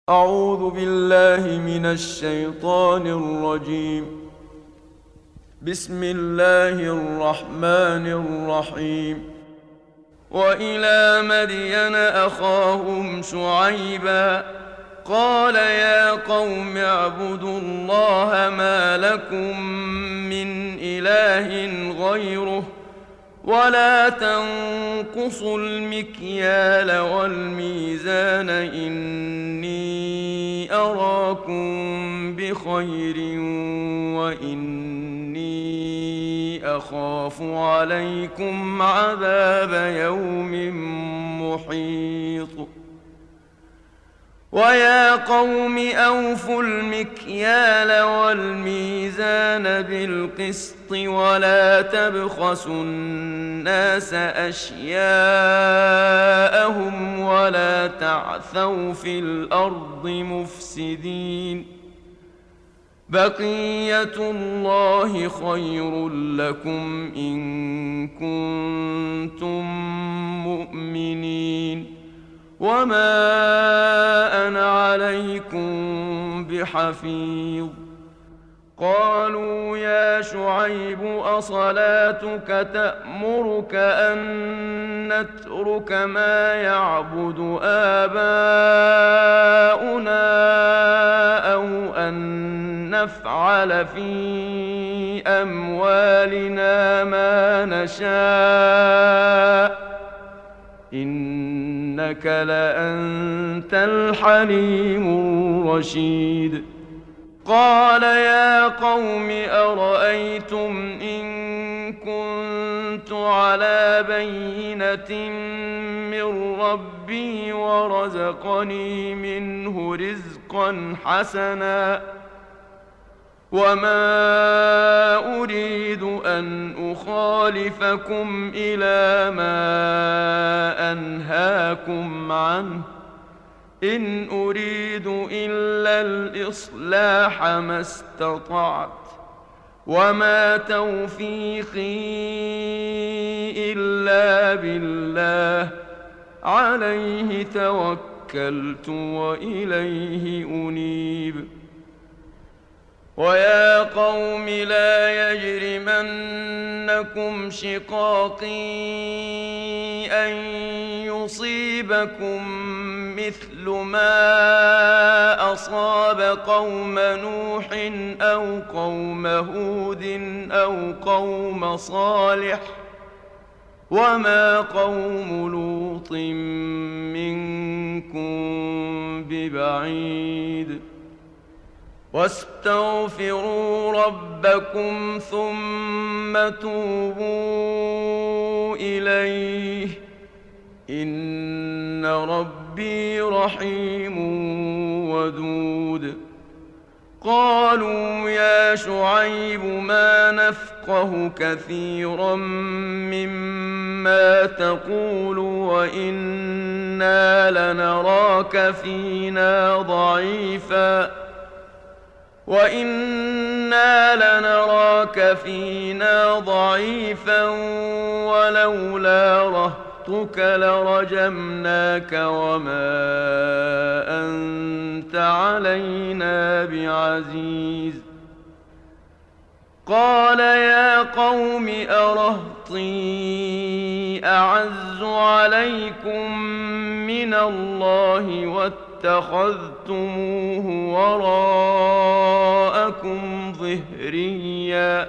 أعوذ بالله من الشيطان الرجيم. بسم الله الرحمن الرحيم. وإلى مدين أخاهم شعيبا قال يا قوم اعبدوا الله ما لكم من إله غيره ولا تنقصوا المكيال والميزان إني أراكم بخير وإني أخاف عليكم عذاب يوم محيط. ويا قوم أوفوا المكيال والميزان بالقسط ولا تبخسوا الناس أشياءهم ولا تعثوا في الأرض مفسدين. بقية الله خير لكم إن كنتم مؤمنين وما أنا عليكم بحفيظ. قالوا يا شعيب أصلاتك تأمرك أن نترك ما يعبد آباؤنا أو أن نفعل في أموالنا ما نشاء إنك لأنت الحليم الرشيد. قال يا قوم أرأيتم إن كنت على بينة من ربي ورزقني منه رزقا حسنا وما أريد أن أخالفكم إلى ما أنهاكم عنه إن أريد إلا الإصلاح ما استطعت وما توفيقي إلا بالله عليه توكلت وإليه أنيب. ويا قوم لا يجرمنكم شقاقي أن يصيبكم مثل ما أصاب قوم نوح أو قوم هود أو قوم صالح وما قوم لوط منكم ببعيد. واستغفروا ربكم ثم توبوا إليه إن ربي رحيم ودود. قالوا يا شعيب ما نفقه كثيرا مما تقول وإنا لنراك فينا ضعيفا ولولا رهطك لرجمناك وما أنت علينا بعزيز. قال يا قوم أرهطي أعز عليكم من الله واتخذتموه وراءكم ظهريا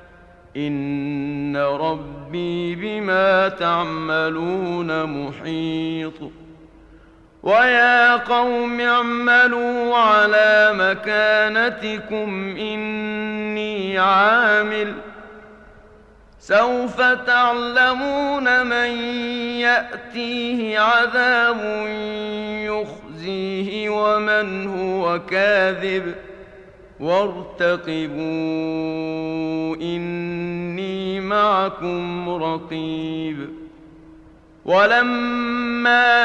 إن ربي بما تعملون محيط. ويا قوم اعملوا على مكانتكم إني عامل سوف تعلمون من يأتيه عذاب يخزيه ومن هو كاذب وارتقبوا إني معكم رقيب. ولما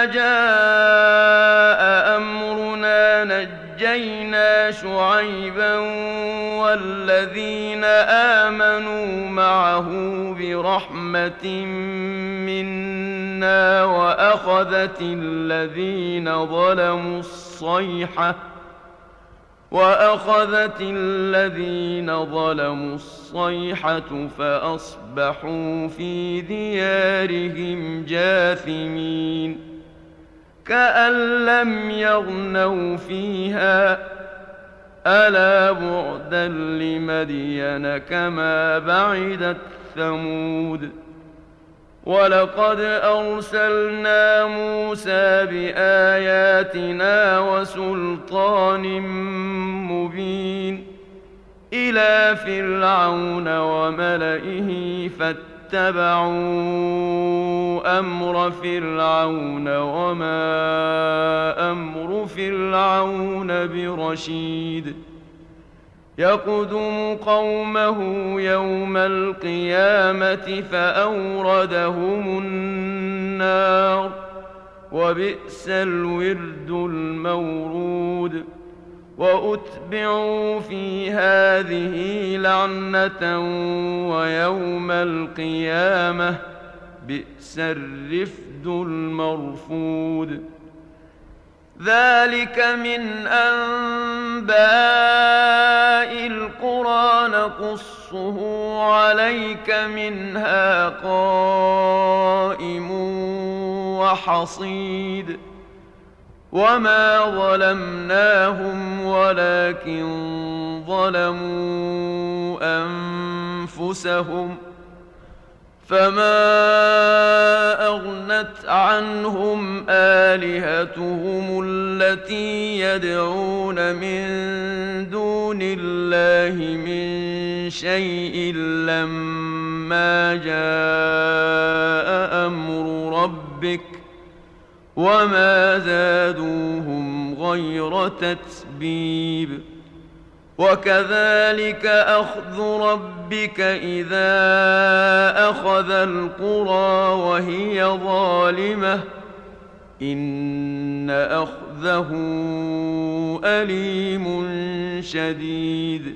جاء أمرنا نجينا شعيبا والذين آمنوا معه برحمة منا منا وأخذت الذين ظلموا الصيحة فأصبحوا في ديارهم جاثمين كأن لم يغنوا فيها ألا بعدا لمدين كما بعدت ثمود ولقد أرسلنا موسى بآياتنا وسلطان مبين إلى فرعون وملئه فاتبعوا أمر فرعون وما أمر فرعون برشيد يقدم قومه يوم القيامة فأوردهم النار وبئس الورد المورود وأتبعوا في هذه لعنة ويوم القيامة بئس الرفد المرفود ذلك من أنباء القرى نقصه عليك منها قائم وحصيد وما ظلمناهم ولكن ظلموا أنفسهم فما أغنت عنهم آلهتهم التي يدعون من دون الله من شيء لما جاء أمر ربك وما زادوهم غير تتبيب وكذلك أخذ ربك إذا أخذ القرى وهي ظالمة إن أخذه أليم شديد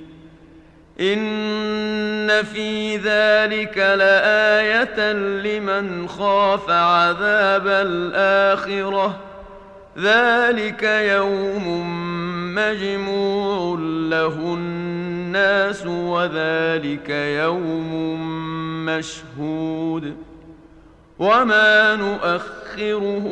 إن في ذلك لآية لمن خاف عذاب الآخرة ذلك يوم مجموع له الناس وذلك يوم مشهود وما نؤخره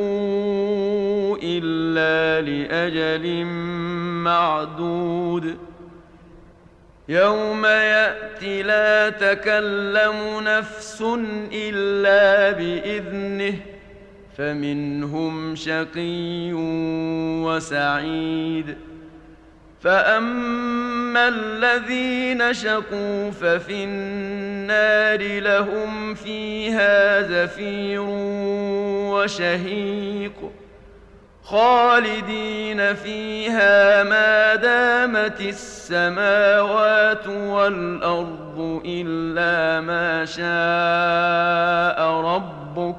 إلا لأجل معدود يوم يأتي لا تكلم نفس إلا بإذنه فمنهم شقي وسعيد فأما الذين شقوا ففي النار لهم فيها زفير وشهيق خالدين فيها ما دامت السماوات والأرض إلا ما شاء ربك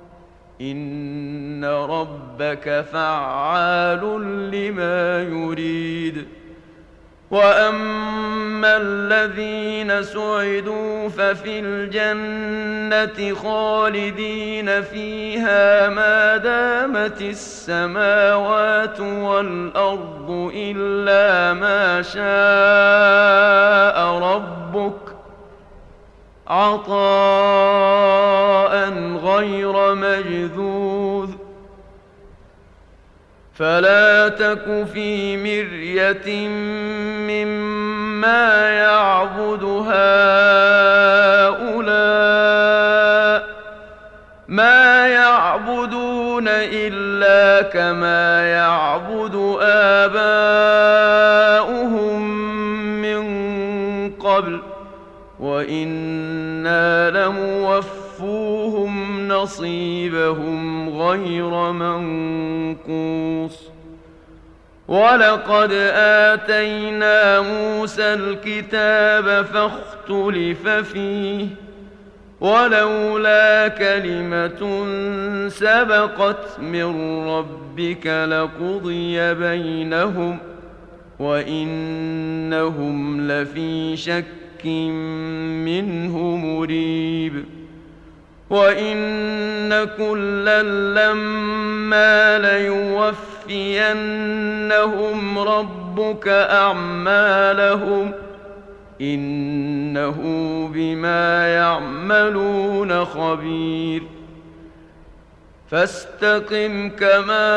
إن ربك فعال لما يريد وأما الذين سعدوا ففي الجنة خالدين فيها ما دامت السماوات والأرض إلا ما شاء ربك عطاء غير مجذوذ فلا تك في مرية مما يعبد هؤلاء ما يعبدون إلا كما يعبد آباؤهم من قبل وإنا لموفوهم نصيبهم غير منقوص ولقد آتينا موسى الكتاب فاختلف فيه ولولا كلمة سبقت من ربك لقضي بينهم وإنهم لفي شك منه مريب وإن كلا لما ليوفينهم ربك أعمالهم إنه بما يعملون خبير فاستقم كما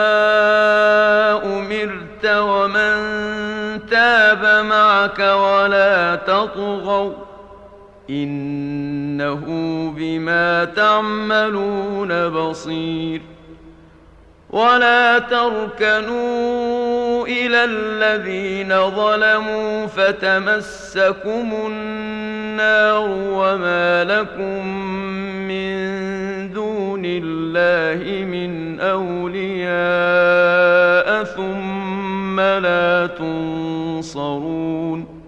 أمرت ومن تاب معك ولا تطغوا إنه بما تعملون بصير ولا تركنوا إلى الذين ظلموا فتمسكم النار وما لكم من دون الله من أولياء ثم لا تنصرون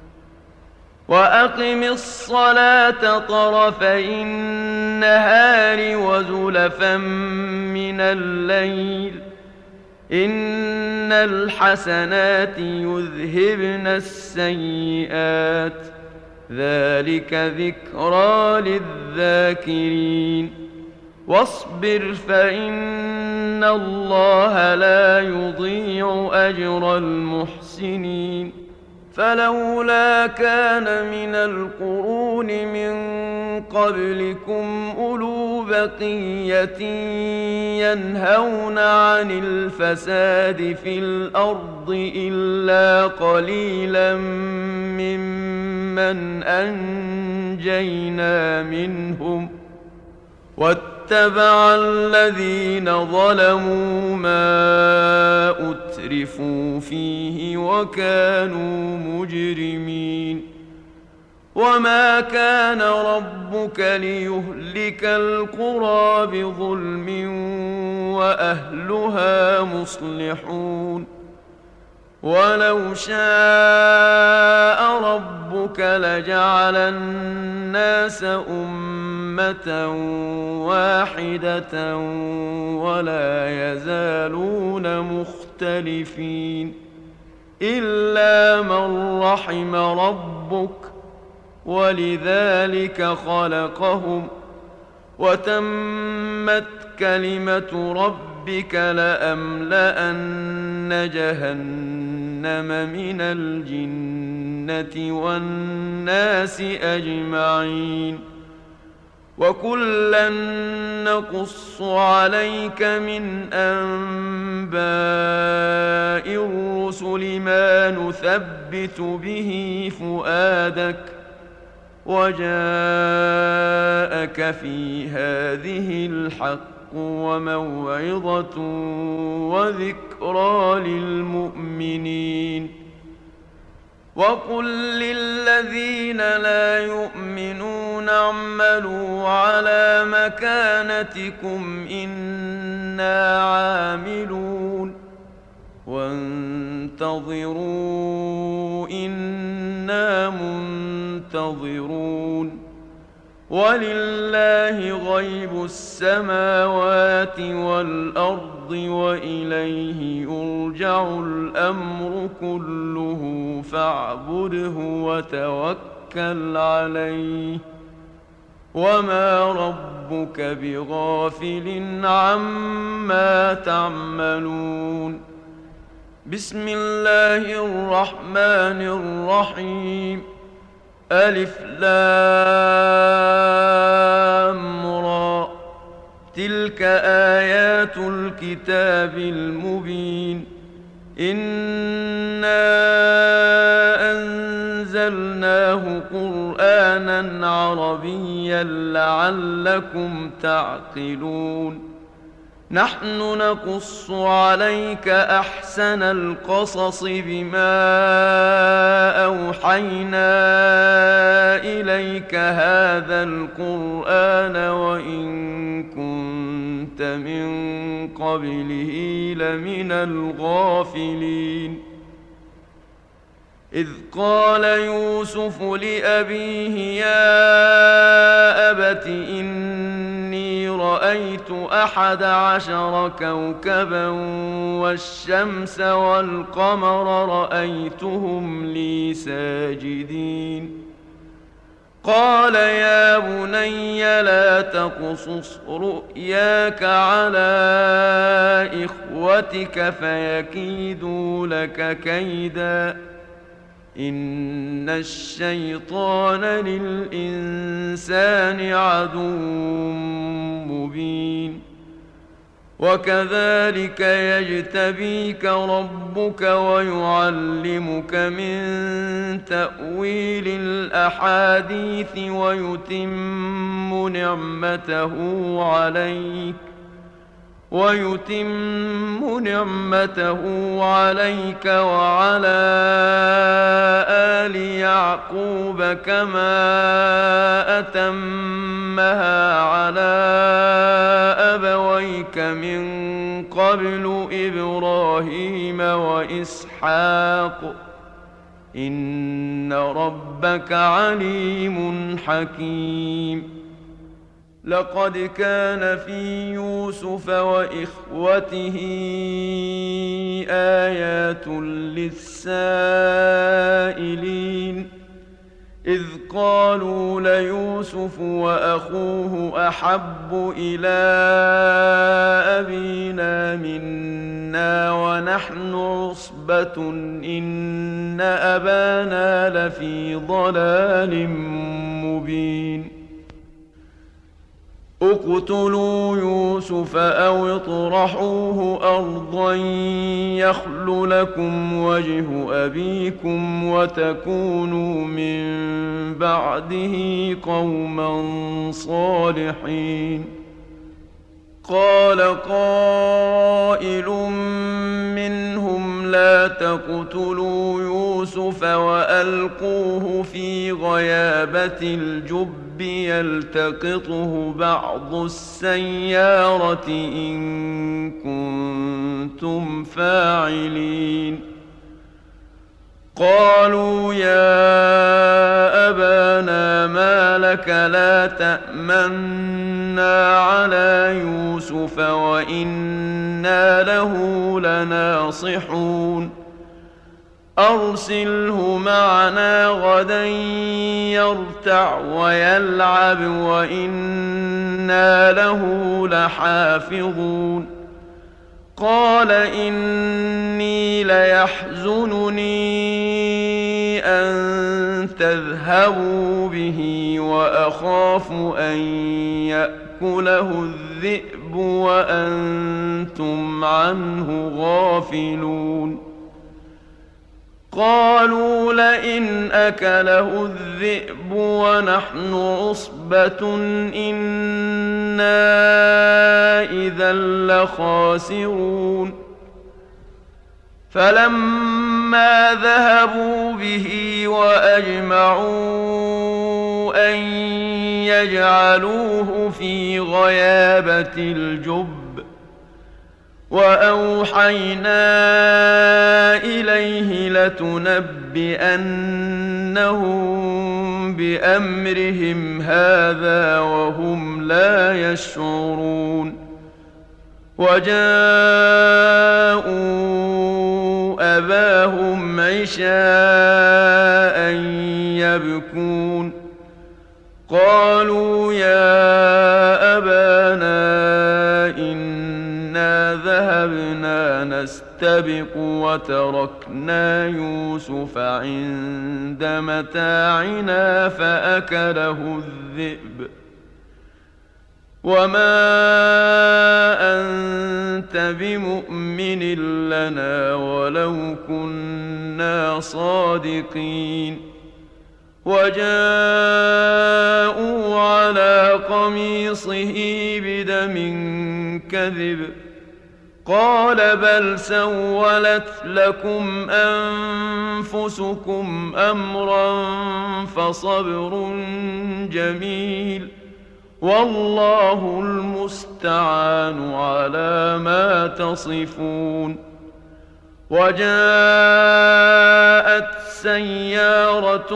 وأقم الصلاة طرفي النهار وزلفا من الليل إن الحسنات يذهبن السيئات ذلك ذكرى للذاكرين واصبر فإن الله لا يضيع أجر المحسنين فلولا كان من القرون من قبلكم أولو بقية ينهون عن الفساد في الأرض إلا قليلا ممن أنجينا منهم واتبع الذين ظلموا ما أترفوا فيه وكانوا مجرمين وما كان ربك ليهلك القرى بظلم وأهلها مصلحون ولو شاء ربك لجعل الناس أمة واحدة ولا يزالون مختلفين إلا من رحم ربك ولذلك خلقهم وتمت كلمة ربك لأملأن جهنم من الجنة والناس أجمعين وكلا نقص عليك من أنباء الرسل ما نثبت به فؤادك وجاءك في هذه الحق وموعظة وذكرى للمؤمنين وقل للذين لا يؤمنون اعملوا على مكانتكم إنا عاملون وانتظروا إنا منتظرون ولله غيب السماوات والأرض وإليه يرجع الأمر كله فاعبده وتوكل عليه وما ربك بغافل عما تعملون بسم الله الرحمن الرحيم ألف لام را تلك آيات الكتاب المبين إنا أنزلناه قرآنا عربيا لعلكم تعقلون نحن نقص عليك أحسن القصص بما أوحينا إليك هذا القرآن وإن كنت من قبله لمن الغافلين إذ قال يوسف لأبيه يا أبت إني رأيت 11 كوكبا والشمس والقمر رأيتهم لي ساجدين قال يا بني لا تقصص رؤياك على إخوتك فيكيدوا لك كيدا إن الشيطان للإنسان عدو مبين وكذلك يجتبيك ربك ويعلمك من تأويل الأحاديث ويتم نعمته عليك وعلى آل يعقوب كما أتمها على أبويك من قبل إبراهيم وإسحاق إن ربك عليم حكيم لقد كان في يوسف وإخوته آيات للسائلين إذ قالوا ليوسف وأخوه أحب إلى أبينا منا ونحن عصبة إن أبانا لفي ضلال مبين اقتلوا يوسف أو اطرحوه أرضا يخل لكم وجه أبيكم وتكونوا من بعده قوما صالحين قال قائل منهم لا تقتلوا يوسف وألقوه في غيابة الجب يلتقطه بعض السيارة إن كنتم فاعلين قالوا يا أبانا ما لك لا تأمنا على يوسف وإنا له لناصحون أرسله معنا غدا يرتع ويلعب وإنا له لحافظون قال إني ليحزنني أن تذهبوا به وأخاف أن يأكله الذئب وأنتم عنه غافلون قالوا لئن أكله الذئب ونحن عصبة إنا إذا لخاسرون فلما ذهبوا به وأجمعوا أن يجعلوه في غيابة الجب وأوحينا إليه لتنبئنهم بأمرهم هذا وهم لا يشعرون وجاءوا أباهم عشاء يبكون قالوا يا أبانا إنا ذهبنا نستبق وتركنا يوسف عند متاعنا فأكله الذئب وما أنت بمؤمن لنا ولو كنا صادقين وجاءوا على قميصه بدم كذب قال بل سولت لكم أنفسكم أمرا فصبر جميل والله المستعان على ما تصفون وجاءت سيارة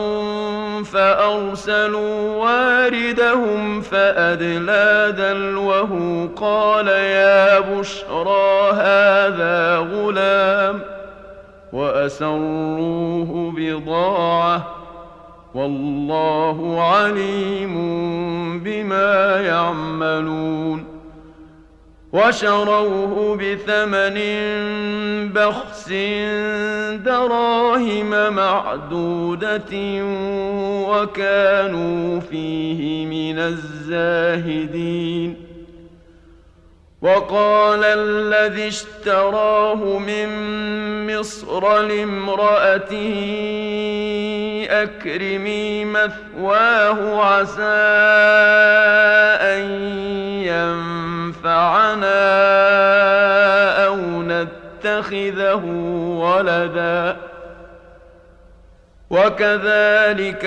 فأرسلوا واردهم فأدلى دلوه قال يا بشرى هذا غلام وأسروه بضاعة والله عليم بما يعملون. وشروه بثمن بخس دراهم معدودة وكانوا فيه من الزاهدين. وقال الذي اشتراه من مصر لامرأته أكرمي مثواه عسى أن ينفعنا أو نتخذه ولدا وكذلك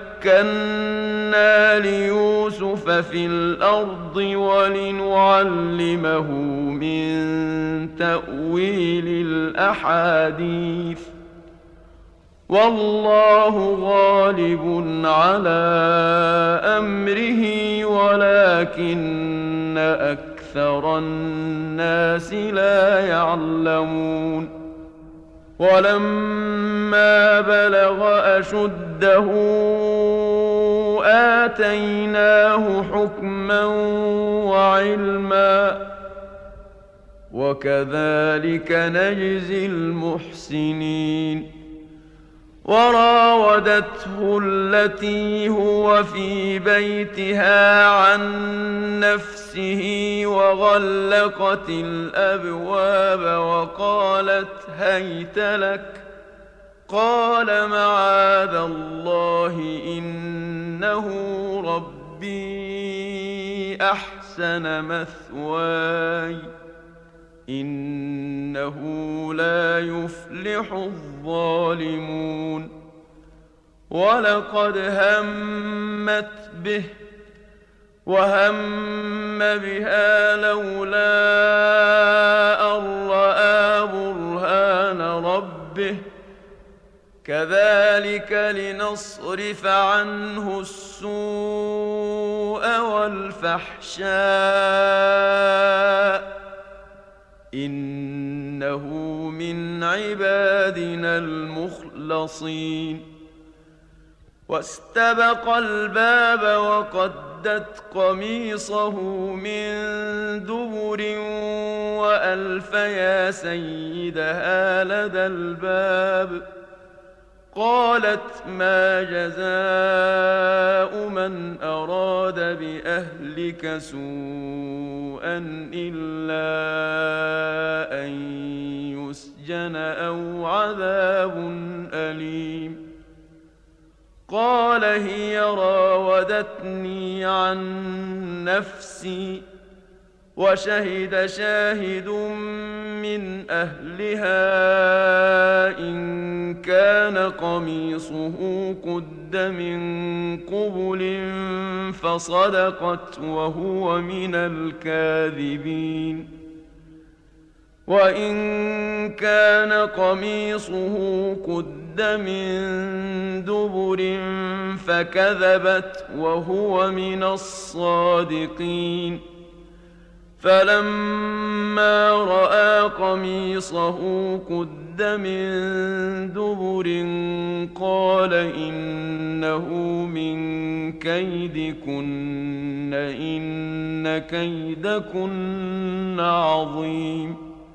مكنا ليوسف في الأرض ولنعلمه من تأويل الأحاديث والله غالب على أمره ولكن أكثر الناس لا يعلمون. ولما بلغ أشده آتيناه حكما وعلما وكذلك نجزي المحسنين. وراودته التي هو في بيتها عن نفسه وغلقت الأبواب وقالت هيت لك قال معاذ الله إنه ربي أحسن مثواي إنه لا يفلح الظالمون. ولقد همت به وهم بها لولا أن رأى برهان ربه كذلك لنصرف عنه السوء والفحشاء إنه من عبادنا المخلصين. واستبق الباب وقدت قميصه من دبر وألف يا سيدها لدى الباب قالت ما جزاء من أراد بأهلك سوءا إلا أن يسجن أو عذاب أليم. قال هي راودتني عن نفسي وشهد شاهد من أهلها إن كان قميصه قد من قبل فصدقت وهو من الكاذبين وإن كان قميصه قد من دبر فكذبت وهو من الصادقين. فلما رأى قميصه قد من دبر قال إنه من كيدكن إن كيدكن عظيم.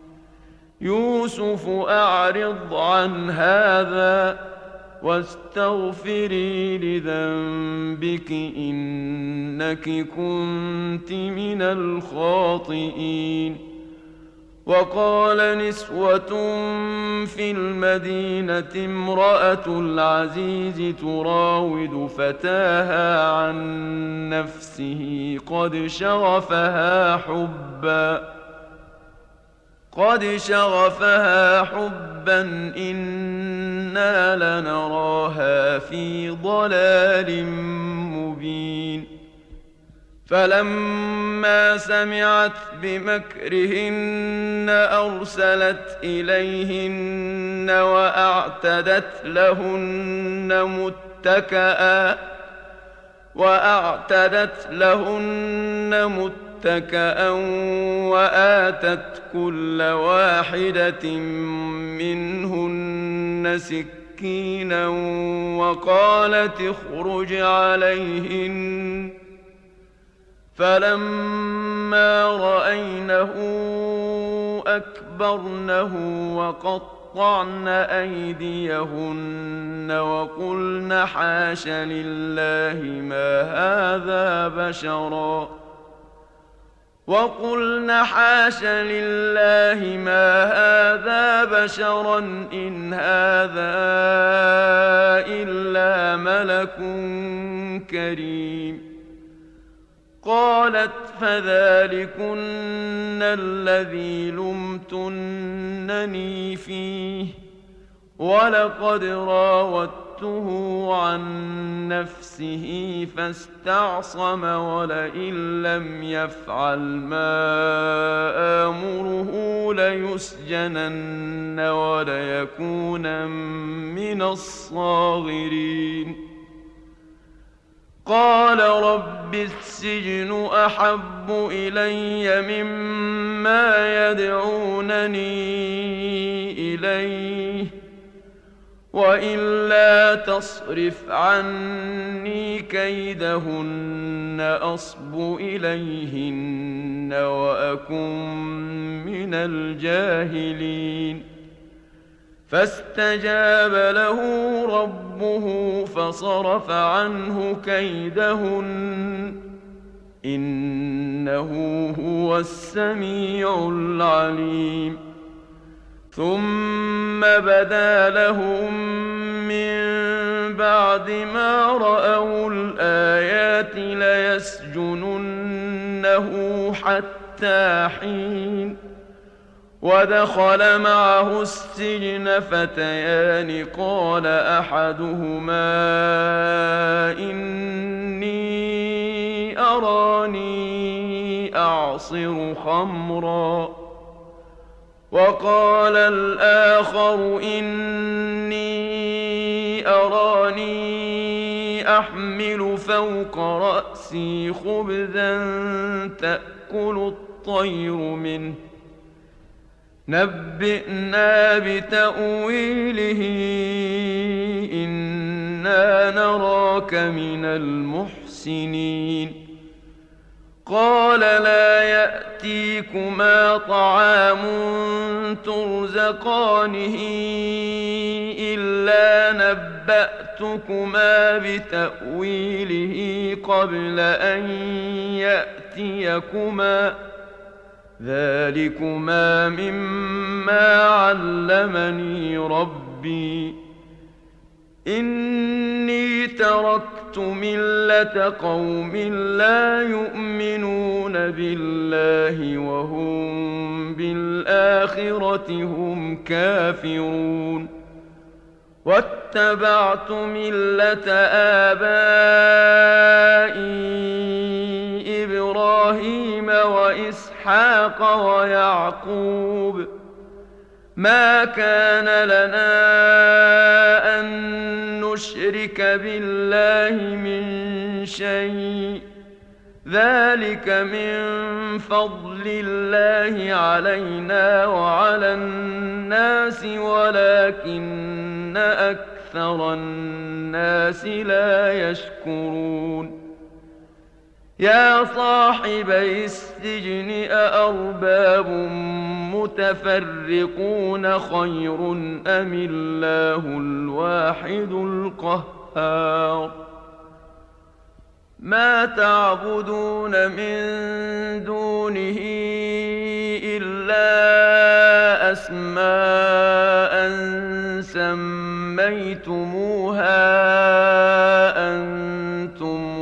يوسف أعرض عن هذا واستغفري لذنبك إنك كنت من الخاطئين. وقال نسوة في المدينة امرأة العزيز تراود فتاها عن نفسه قد شغفها حبا إنا لنراها في ضلال مبين. فلما سمعت بمكرهن أرسلت إليهن وأعتدت لهن متكأ وآتت كل واحدة منهن سكينا سكينا وقالت اخرج عليهن فلما رأينه أكبرنه وقطعن أيديهن وقلن حاش لله ما هذا بشرا إن هذا إلا ملك كريم. قالت فذلكن الذي لمتنني فيه ولقد راودته عن نفسه فاستعصم ولئن لم يفعل ما آمره ليسجنن وليكونن من الصاغرين. قال رب السجن أحب إلي مما يدعونني إليه وإلا تصرف عني كيدهن أصب إليهن وأكن من الجاهلين. فاستجاب له ربه فصرف عنه كيدهن إنه هو السميع العليم. ثم بدا لهم من بعد ما رأوا الآيات ليسجننه حتى حين. ودخل معه السجن فتيان قال أحدهما إني أراني أعصر خمرا وقال الآخر إني أراني أحمل فوق رأسي خبزا تأكل الطير منه نبئنا بتأويله إنا نراك من المحسنين. قال لا يأتيكما طعام ترزقانه إلا نبأتكما بتأويله قبل أن يأتيكما ذلكما مما علمني ربي إني تركت ملة قوم لا يؤمنون بالله وهم بالآخرة هم كافرون واتبعت ملة آبائي إبراهيم وإسحاق ويعقوب ما كان لنا أن نشرك بالله من شيء ذلك من فضل الله علينا وعلى الناس ولكن أكثر الناس لا يشكرون. يا صاحبي السجن أأرباب متفرقون خير أم الله الواحد القهار. ما تعبدون من دونه إلا أسماء سميتموها أنتم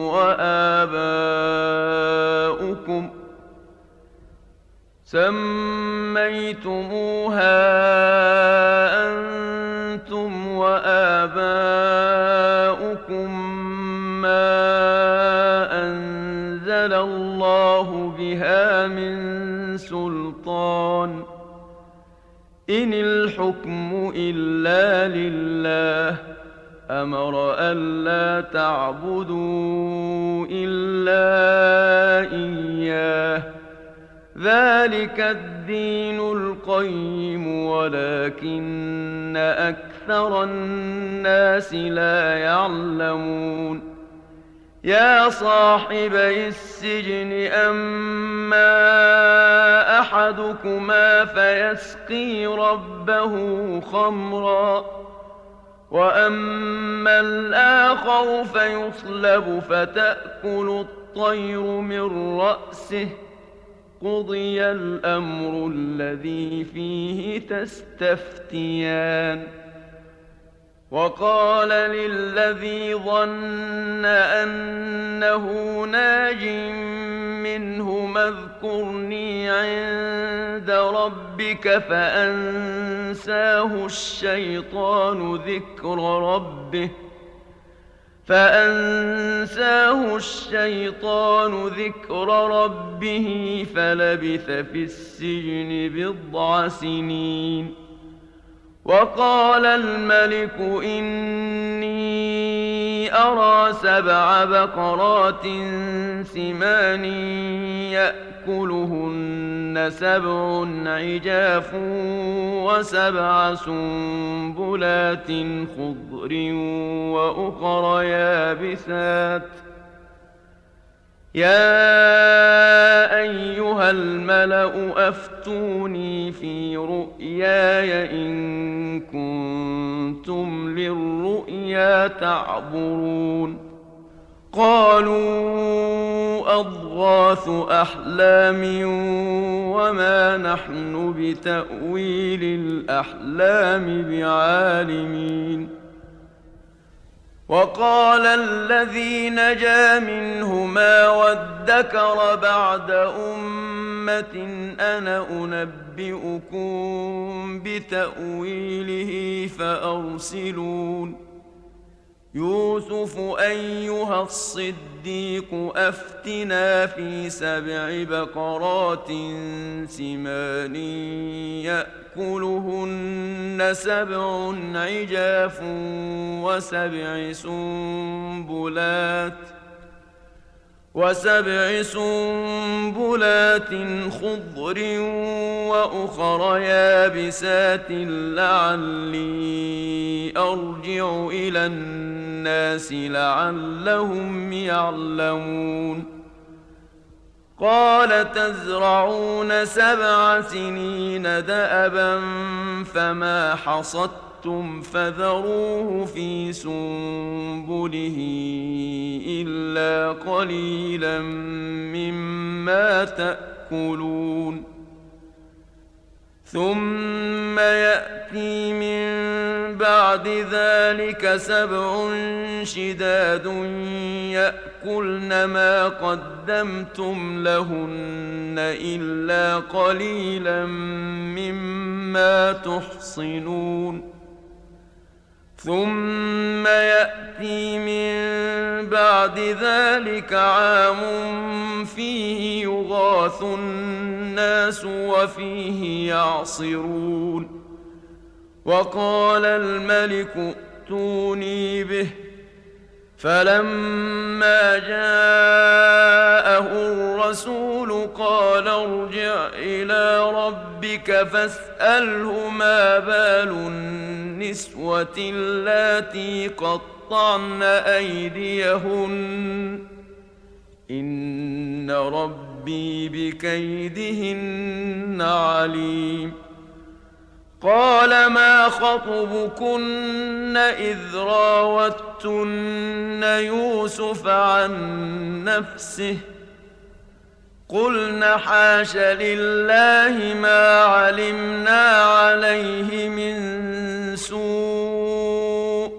وآباؤكم ما أنزل الله بها من سلطان إن الحكم إلا لله أمر ألا تعبدوا إلا إياه ذلك الدين القيم ولكن أكثر الناس لا يعلمون يا صاحبي السجن أما أحدكما فيسقي ربه خمرا وأما الآخر فيصلب فتأكل الطير من رأسه قضي الأمر الذي فيه تستفتيان وقال للذي ظن أنه ناج منهما اذكرني عند ربك فأنساه الشيطان ذكر ربه فلبث في السجن بضع سنين وقال الملك إني أرى 7 بقرات سمان يأكلهن 7 عجاف و7 سنبلات خضر وأخر يابسات يا أيها الملأ أفتوني في رؤياي إن كنتم للرؤيا تعبرون قالوا أضغاث أحلام وما نحن بتأويل الأحلام بعالمين وقال الذي نجا منهما وادكر بعد أمة أنا أنبئكم بتأويله فأرسلون يوسف أيها الصديق أفتنا في 7 بقرات سمان يأكلهن 7 عجاف و7 سنبلات خضر وأخر يابسات لعلي أرجع إلى الناس لعلهم يعلمون قال تزرعون 7 سنين دأبا فما حصدتم فذروه في سنبله إلا قليلا مما تأكلون ثم يأتي من بعد ذلك 7 شداد يأكلن ما قدمتم لهن إلا قليلا مما تحصنون ثم يأتي من بعد ذلك عام فيه يغاث الناس وفيه يعصرون وقال الملك ائتوني به فلما جاءه الرسول قال ارجع إلى ربك فاسأله ما بال النسوة اللاتي قطعن أيديهن إن ربي بكيدهن عليم قال ما خطبكن إذ راوتن يوسف عن نفسه قلن حاش لله ما علمنا عليه من سوء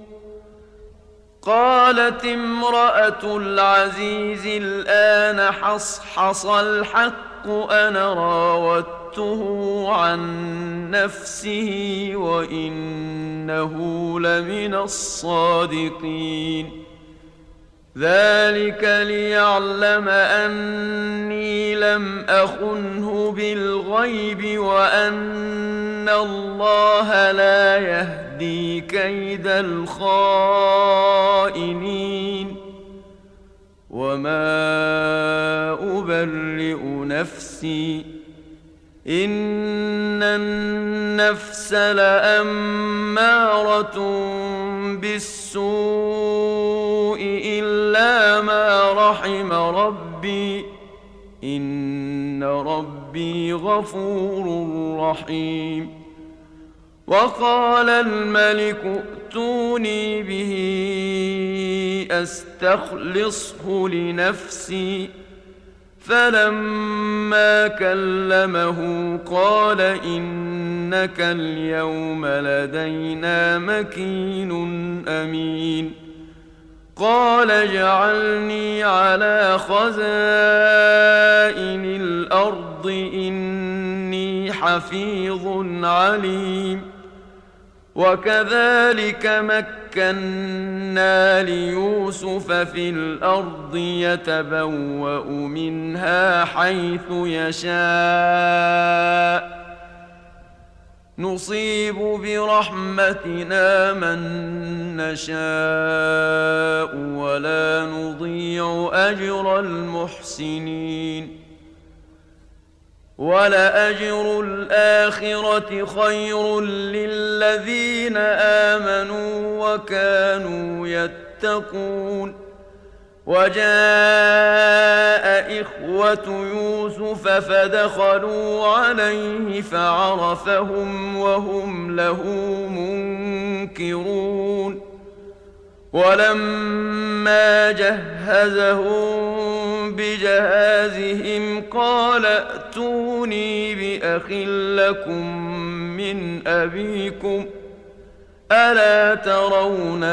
قالت امرأة العزيز الآن حصحص الحق أنا راودته عن نفسه وإنه لمن الصادقين ذلك ليعلم أني لم أخنه بالغيب وأن الله لا يهدي كيد الخائنين وما أبرئ نفسي إن النفس لأمارة بالسوء إلا ما رحم ربي إن ربي غفور رحيم. وقال الملك ائتوني به أستخلصه لنفسي فلما كلمه قال إنك اليوم لدينا مكين أمين. قال اجعلني على خزائن الأرض إني حفيظ عليم. وكذلك مكنا ليوسف في الأرض يتبوأ منها حيث يشاء نصيب برحمتنا من نشاء ولا نضيع أجر المحسنين. ولأجر الآخرة خير للذين آمنوا وكانوا يتقون. وجاء إخوة يوسف فدخلوا عليه فعرفهم وهم له منكرون. ولما جهزهم بجهازهم قال ائتوني بأخ لكم من أبيكم ألا ترون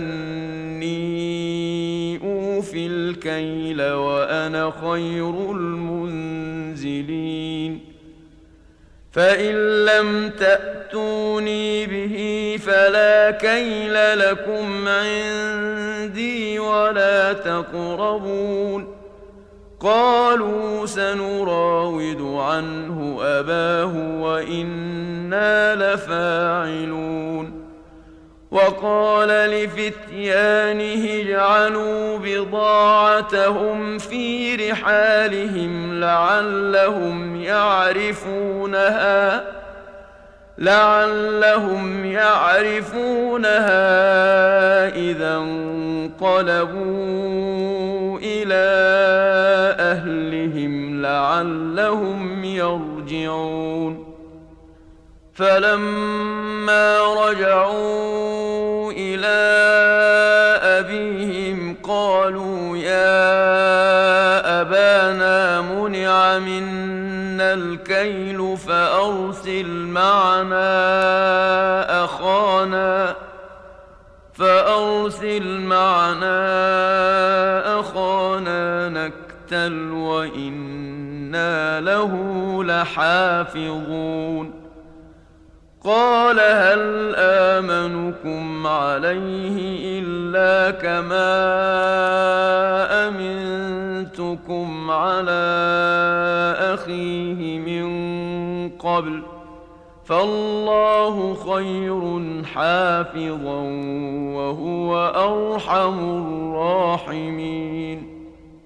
أني أوفي الكيل وأنا خير المنزلين. فإن لم تأتوني به فلا كيل لكم عندي ولا تقربون. قالوا سنراود عنه أباه وإنا لفاعلون. وقال لفتيانه اجعلوا بضاعتهم في رحالهم لعلهم يعرفونها إذا انقلبوا إلى أهلهم لعلهم يرجعون. فلما رجعوا إلى أبيهم قالوا يا أبانا منع منا الكيل فأرسل معنا أخانا نكتل وإنا له لحافظون. قال هل آمنكم عليه إلا كما أمنتكم على أخيه من قبل فالله خير حافظا وهو أرحم الراحمين.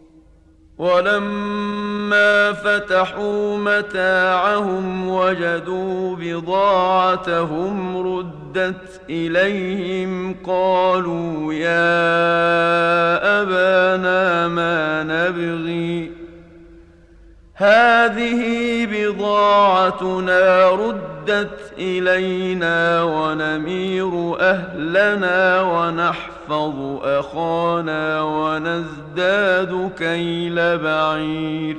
ولما فتحوا متاعهم وجدوا بضاعتهم ردت إليهم قالوا يا أبانا ما نبغي هذه بضاعتنا ردت إلينا ونمير أهلنا ونحفظ أخانا ونزداد كيل بعير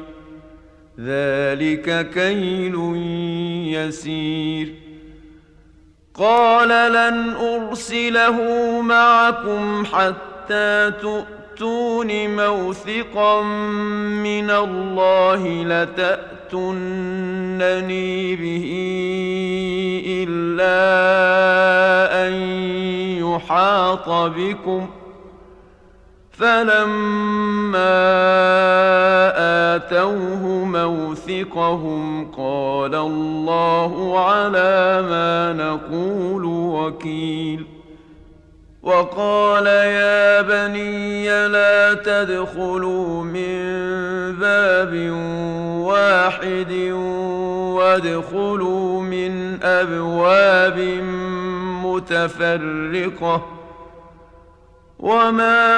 ذلك كيل يسير. قال لن أرسله معكم حتى تؤتون موثقا من الله لتأتونني به إلا أن يحاط بكم. فلما آتوه موثقهم قال الله على ما نقول وكيل. وقال يا بني لا تدخلوا من باب واحد وادخلوا من أبواب متفرقة وما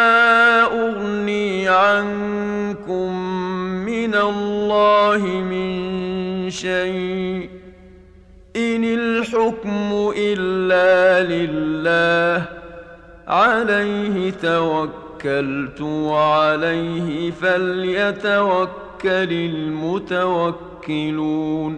أغني عنكم من الله من شيء إن الحكم إلا لله عليه توكلت وعليه فليتوكل المتوكلون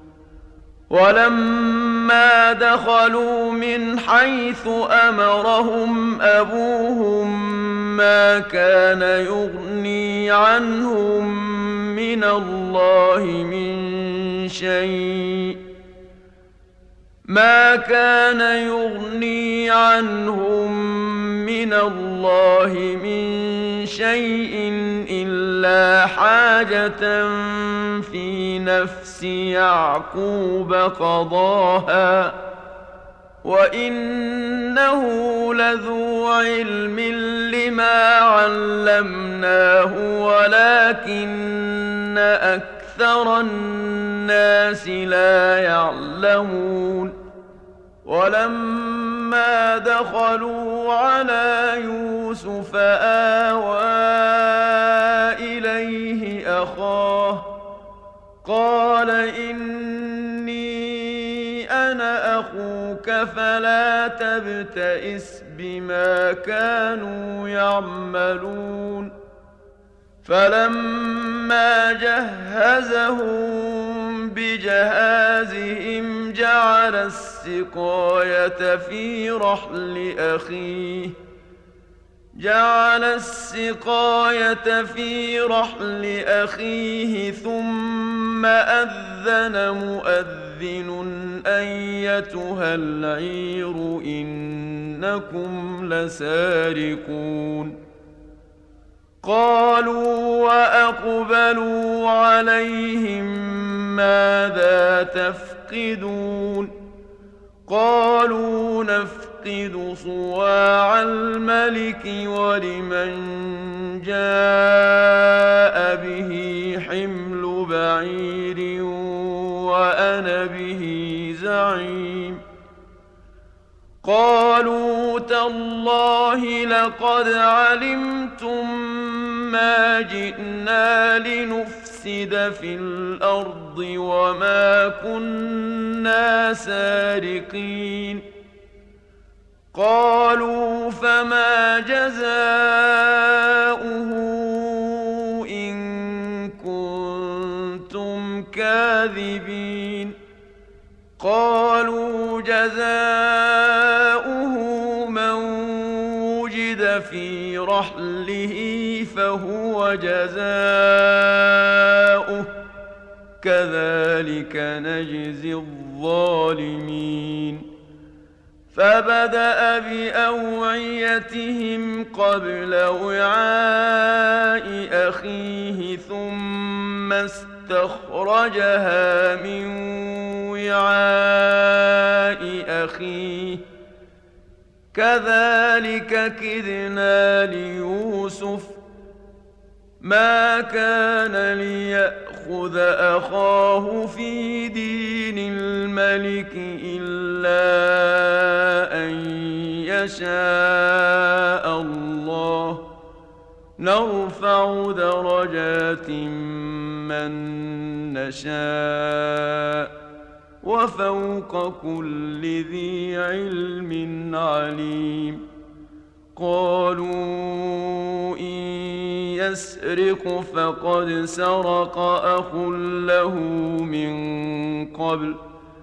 ولما دخلوا من حيث أمرهم أبوهم ما كان يغني عنهم من الله من شيء إلا حاجة في نفس يعقوب قضاها وإنه لذو علم لما علمناه ولكن أكثر الناس لا يعلمون ولما دخلوا على يوسف آوى إليه أخاه قال إني أنا أخوك فلا تبتئس بما كانوا يعملون فلما جهزهم بجهازهم جعل السقاية في رحل أخيه ثم أذن مؤذن أيتها العير إنكم لسارقون قالوا وأقبلوا عليهم ماذا تفقدون قالوا نفقد صواع الملك ولمن جاء به حمل بعير وأنا به زعيم قالوا تالله لقد علمتم ما جئنا لنفسد في الأرض وما كنا سارقين قالوا فما جزاؤه إن كنتم كاذبين قالوا جزاؤه من وجد في رحله فهو جزاؤه كذلك نجزي الظالمين فبدأ بأوعيتهم قبل وعاء أخيه ثم استخرجها من وعاء أخيه كذلك كدنا ليوسف ما كان ليأخذ أخاه في دين الملك إلا أن يشاء الله نرفع درجات من نشاء وفوق كل ذي علم عليم قالوا إن يسرق فقد سرق أخ له من قبل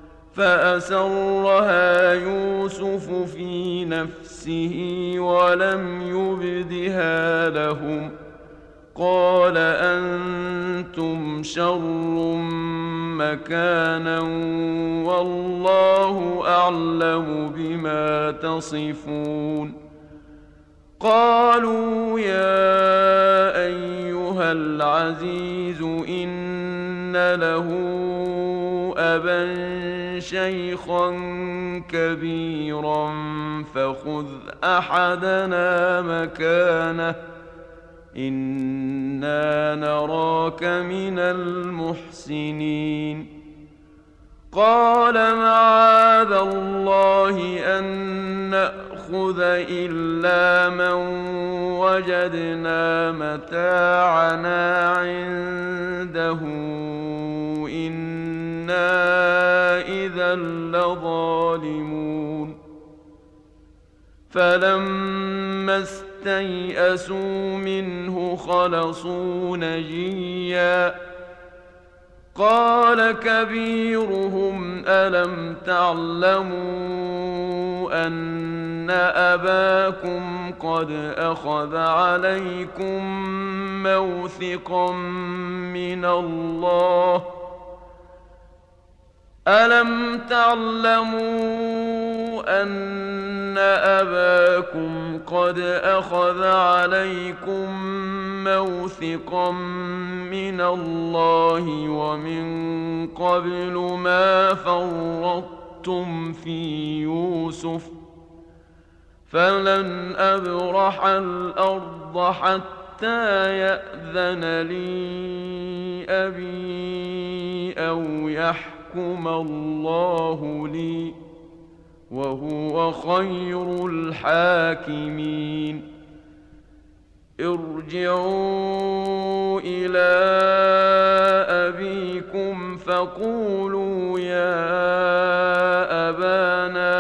فأسرها يوسف في نفسه ولم يبدها لهم قال أنتم شر مكانا والله أعلم بما تصفون قالوا يا أيها العزيز إن له أبا شيخا كبيرا فخذ أحدنا مكانه إنا نراك من المحسنين قال معاذ الله أن نأخذ إلا من وجدنا متاعنا عنده إنا إذا لظالمون فلما استيئسوا منه خلصوا نجيا قال كبيرهم ألم تعلموا أن أباكم قد أخذ عليكم موثقا من الله ألم تعلموا أن أباكم قد أخذ عليكم موثقا من الله ومن قبل ما فرطتم في يوسف فلن أبرح الأرض حتى يأذن لي أبي أو يحكم الله لي وهو خير الحاكمين ارجعوا إلى أبيكم فقولوا يا أبانا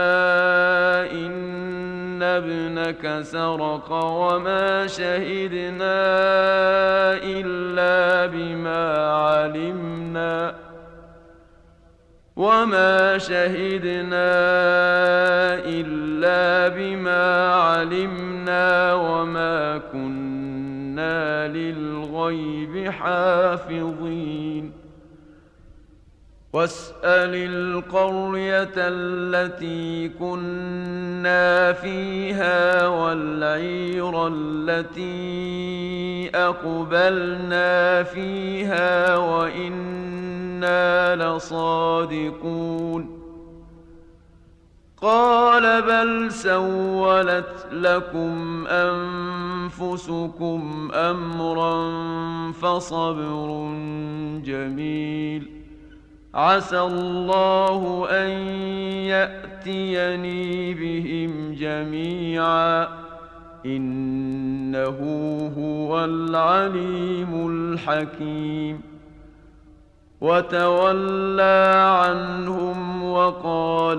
إن ابنك سرق وما شهدنا إلا بما علمنا وما كنا للغيب حافظين واسأل القرية التي كنا فيها والعير التي أقبلنا فيها وإنا لصادقون قال بل سولت لكم أنفسكم أمرا فصبر جميل عسى الله أن يأتيني بهم جميعا إنه هو العليم الحكيم وتولى عنهم وقال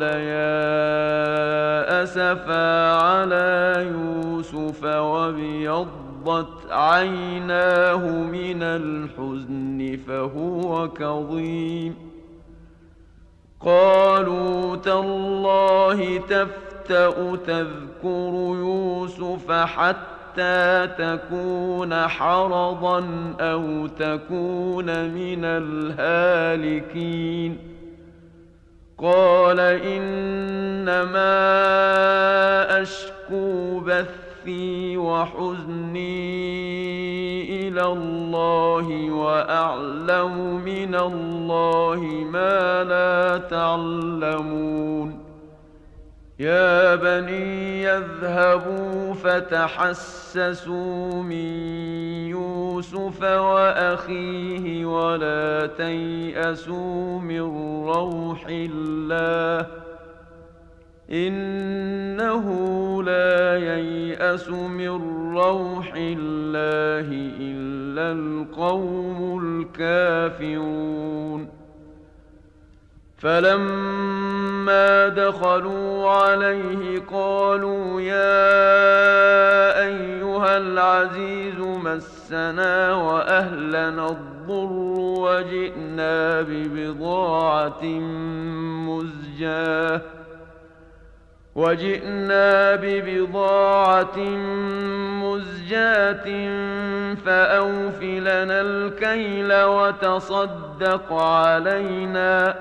يا أسفا على يوسف وابيضت عيناه من الحزن فهو كظيم قالوا تالله تفتأ تذكر يوسف حتى تكون حرضا أو تكون من الهالكين قال إنما أشكو بثي وحزني إلى الله وأعلم من الله ما لا تعلمون يا بني يذهبوا فتحسسوا من يوسف وأخيه ولا تيأسوا من روح الله إنه لا ييأس من روح الله إلا القوم الكافرون فلما دخلوا عليه قالوا يا أيها العزيز مسنا وأهلنا الضر وجئنا ببضاعة مزجاة فأوف لنا الكيل وتصدق علينا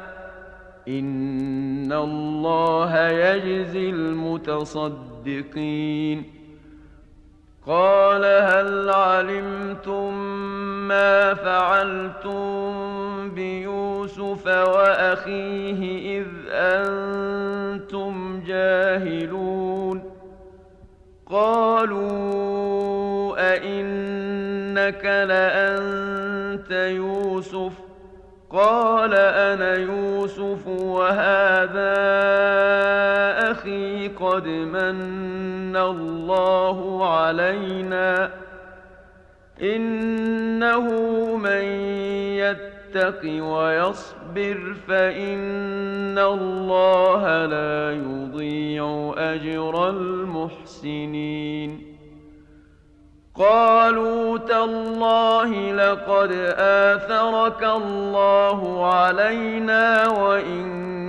إن الله يجزي المتصدقين قال هل علمتم ما فعلتم بيوسف وأخيه إذ أنتم جاهلون قالوا أئنك لأنت يوسف قال أنا يوسف وهذا أخي قد من الله علينا إنه من يتق ويصبر فإن الله لا يضيع أجر المحسنين قالوا تالله لقد آثرك الله علينا وإن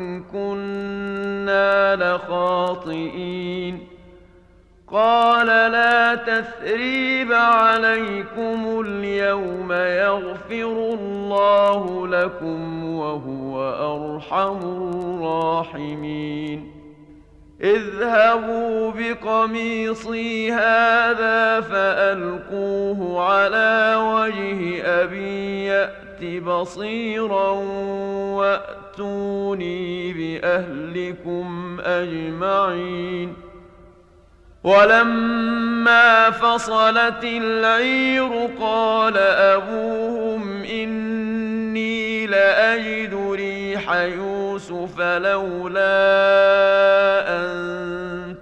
كنا لخاطئين قال لا تثريب عليكم اليوم يغفر الله لكم وهو أرحم الراحمين اذهبوا بقميصي هذا فألقوه على وجه أبي يأت بصيرا وأتوني بأهلكم أجمعين ولما فصلت العير قال أبوهم إني لأجد ريح يوسف لولا أن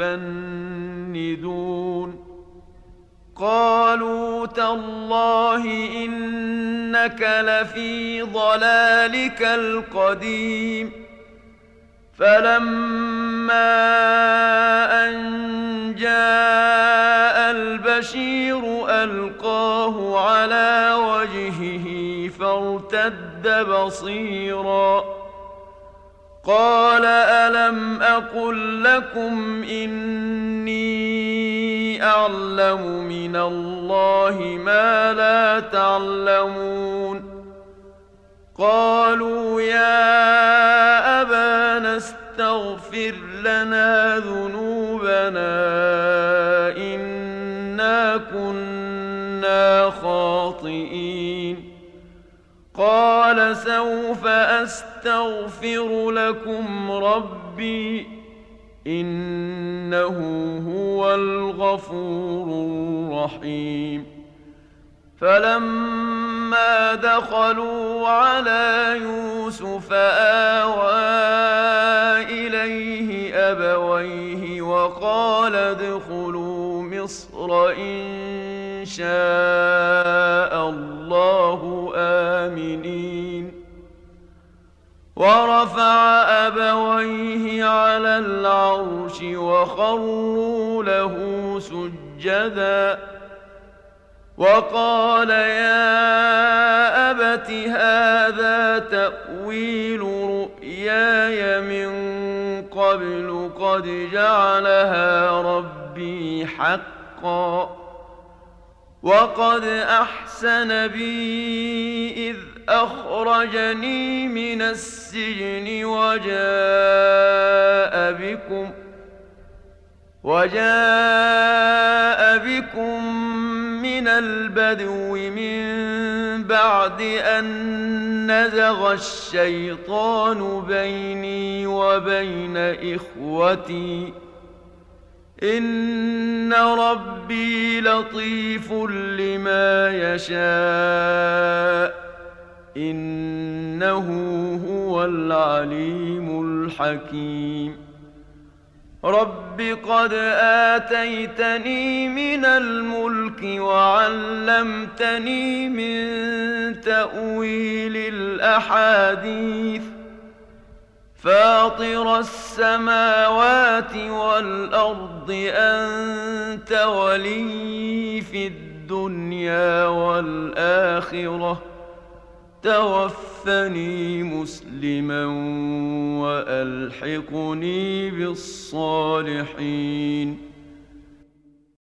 تفندون قالوا تالله إنك لفي ضلالك القديم فلما أن جاء البشير ألقاه على وجهه فارتد بصيرا قال ألم أقل لكم إني أعلم من الله ما لا تعلمون قالوا يا أبانا استغفر لنا ذنوبنا إنا كنا خاطئين قال سوف أستغفر لكم ربي إنه هو الغفور الرحيم فلما دخلوا على يوسف آوى إليه أبويه وقال ادخلوا مصر إن شاء الله آمنين ورفع أبويه على العرش وخروا له سجدا وقال يا أبت هذا تأويل رؤياي من قبل قد جعلها ربي حقا وقد أحسن بي إذ أخرجني من السجن وجاء بكم من البدو من بعد أن نزغ الشيطان بيني وبين إخوتي إن ربي لطيف لما يشاء إنه هو العليم الحكيم رب قد آتيتني من الملك وعلمتني من تأويل الأحاديث فاطر السماوات والأرض أنت ولي في الدنيا والآخرة توفني مسلما وألحقني بالصالحين